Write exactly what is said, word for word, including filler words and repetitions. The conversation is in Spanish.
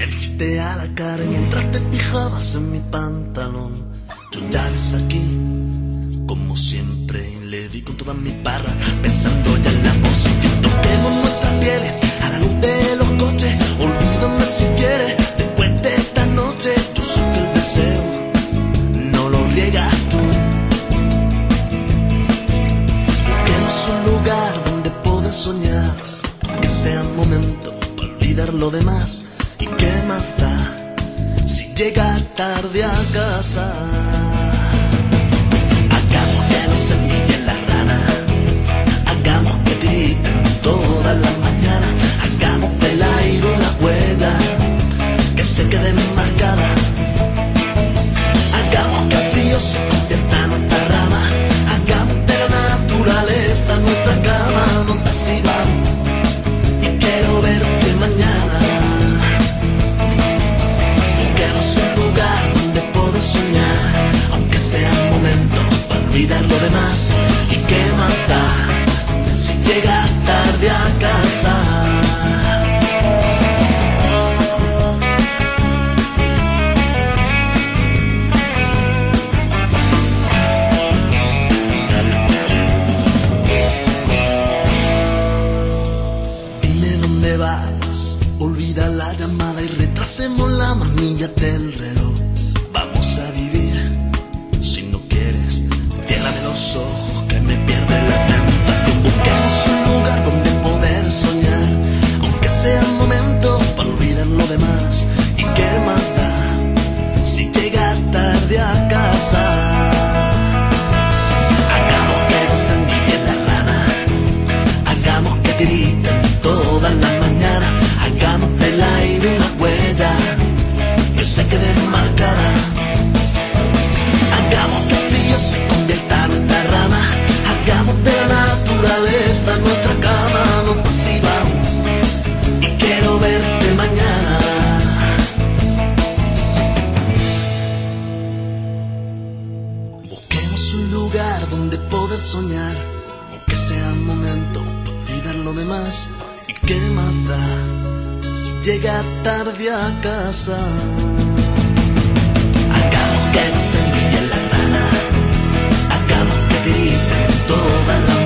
Me dijiste a la cara mientras te fijabas en mi pantalón. Tú ya ves aquí, como siempre, le di con toda mi barra, pensando ya en la posición. Toquemos nuestras pieles a la luz de los coches. Olvídame si quieres, después de esta noche. Yo sé que el deseo no lo riegas tú. Busquemos un lugar donde poder soñar, que sea un momento para olvidar lo demás. ¿Y qué más da si llega tarde a casa? Hagamos que nos envidien las ranas, hagamos que griten todas las mañanas, hagamos del aire una huella que se quede marcada. Hagamos que el frío se convierta en nuestra rama, hagamos de la naturaleza nuestra cama. No te así vamos y quiero verte mañana. Busquemos un lugar donde poder soñar, aunque sea un momento para olvidar lo demás. ¿Y qué más da si llegas tarde a casa? Olvida la llamada y retrasemos la manilla del reloj. Vamos a vivir, si no quieres, ciérrame los ojos que me pierde la tentación. Busquemos un lugar donde poder soñar, aunque sea un momento para olvidar lo demás. ¿Y qué más da si llega tarde a casa? Hagamos que nos envidien las ranas, hagamos que griten todas las mañanas, hagamos del aire una huella que se quede marcada. Hagamos que el frío se convierta en nuestra rama, hagamos de la naturaleza nuestra cama. No te así vamos y quiero verte mañana. Busquemos un lugar donde poder soñar, aunque sea un momento para olvidar lo demás. ¿Y qué más da si llega tarde a casa? Hagamos que nos envidien las ranas, hagamos que griten todas las